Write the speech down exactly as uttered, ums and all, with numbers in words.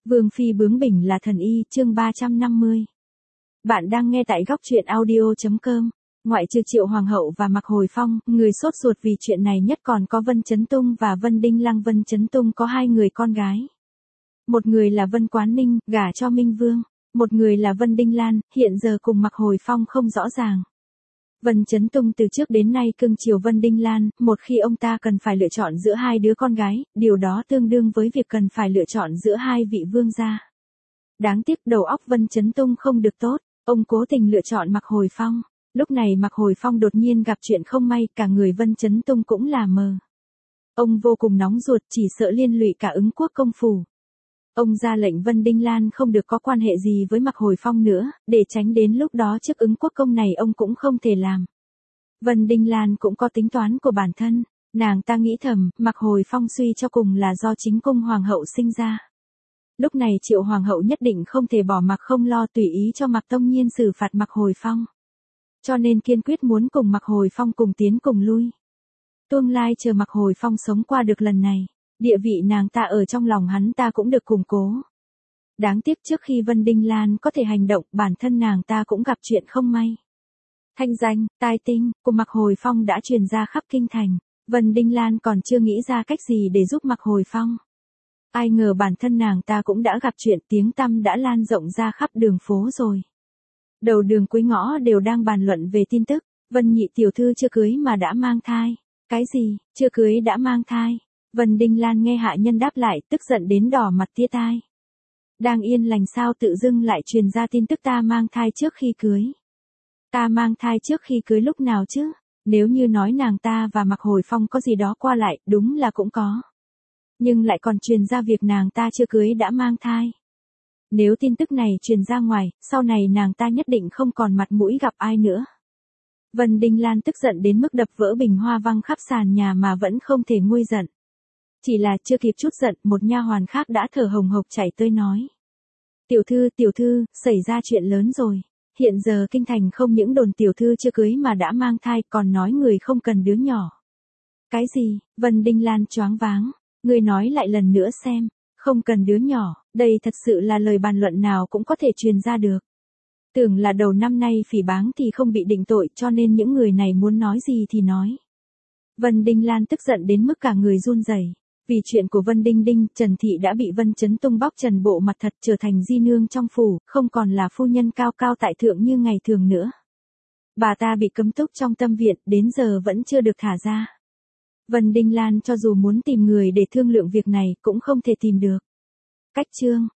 Vương phi bướng bỉnh là thần y, chương ba trăm năm mươi. Bạn đang nghe tại góc truyện audio chấm com. Ngoại trừ Triệu Hoàng hậu và Mạc Hồi Phong, người sốt ruột vì chuyện này nhất còn có Vân Chấn Tung và Vân Đinh Lăng. Vân Chấn Tung có hai người con gái. Một người là Vân Quán Ninh, gả cho Minh Vương. Một người là Vân Đinh Lan, hiện giờ cùng Mạc Hồi Phong không rõ ràng. Vân Chấn Tung từ trước đến nay cưng chiều Vân Đinh Lan, một khi ông ta cần phải lựa chọn giữa hai đứa con gái, điều đó tương đương với việc cần phải lựa chọn giữa hai vị vương gia. Đáng tiếc đầu óc Vân Chấn Tung không được tốt, ông cố tình lựa chọn Mạc Hồi Phong. Lúc này Mạc Hồi Phong đột nhiên gặp chuyện không may, cả người Vân Chấn Tung cũng là mờ. Ông vô cùng nóng ruột, chỉ sợ liên lụy cả Ứng Quốc công phủ. Ông ra lệnh Vân Đinh Lan không được có quan hệ gì với Mạc Hồi Phong nữa, để tránh đến lúc đó trước Ứng Quốc công này ông cũng không thể làm. Vân Đinh Lan cũng có tính toán của bản thân, nàng ta nghĩ thầm, Mạc Hồi Phong suy cho cùng là do chính cung hoàng hậu sinh ra. Lúc này Triệu Hoàng hậu nhất định không thể bỏ mặc không lo, tùy ý cho Mạc Tông Nhiên xử phạt Mạc Hồi Phong. Cho nên kiên quyết muốn cùng Mạc Hồi Phong cùng tiến cùng lui. Tương lai chờ Mạc Hồi Phong sống qua được lần này, địa vị nàng ta ở trong lòng hắn ta cũng được củng cố. Đáng tiếc trước khi Vân Đinh Lan có thể hành động, bản thân nàng ta cũng gặp chuyện không may. Thanh danh, tai tinh của Mạc Hồi Phong đã truyền ra khắp kinh thành, Vân Đinh Lan còn chưa nghĩ ra cách gì để giúp Mạc Hồi Phong. Ai ngờ bản thân nàng ta cũng đã gặp chuyện, tiếng tăm đã lan rộng ra khắp đường phố rồi. Đầu đường cuối ngõ đều đang bàn luận về tin tức, Vân nhị tiểu thư chưa cưới mà đã mang thai. Cái gì, chưa cưới đã mang thai? Vân Đinh Lan nghe hạ nhân đáp lại, tức giận đến đỏ mặt tía tai. Đang yên lành sao tự dưng lại truyền ra tin tức ta mang thai trước khi cưới? Ta mang thai trước khi cưới lúc nào chứ? Nếu như nói nàng ta và Mạc Hồi Phong có gì đó qua lại, đúng là cũng có. Nhưng lại còn truyền ra việc nàng ta chưa cưới đã mang thai. Nếu tin tức này truyền ra ngoài, sau này nàng ta nhất định không còn mặt mũi gặp ai nữa. Vân Đinh Lan tức giận đến mức đập vỡ bình hoa văng khắp sàn nhà mà vẫn không thể nguôi giận. Chỉ là chưa kịp chút giận, một nha hoàn khác đã thở hồng hộc chảy tơi nói. Tiểu thư, tiểu thư, xảy ra chuyện lớn rồi. Hiện giờ kinh thành không những đồn tiểu thư chưa cưới mà đã mang thai, còn nói người không cần đứa nhỏ. Cái gì? Vân Đinh Lan choáng váng. Người nói lại lần nữa xem. Không cần đứa nhỏ, đây thật sự là lời bàn luận nào cũng có thể truyền ra được. Tưởng là đầu năm nay phỉ báng thì không bị định tội, cho nên những người này muốn nói gì thì nói. Vân Đinh Lan tức giận đến mức cả người run rẩy. Vì chuyện của Vân Đinh Đinh, Trần Thị đã bị Vân Chấn Tung bóc trần bộ mặt thật, trở thành di nương trong phủ, không còn là phu nhân cao cao tại thượng như ngày thường nữa. Bà ta bị cấm túc trong tâm viện, đến giờ vẫn chưa được thả ra. Vân Đinh Lan cho dù muốn tìm người để thương lượng việc này, cũng không thể tìm được. Cách chương,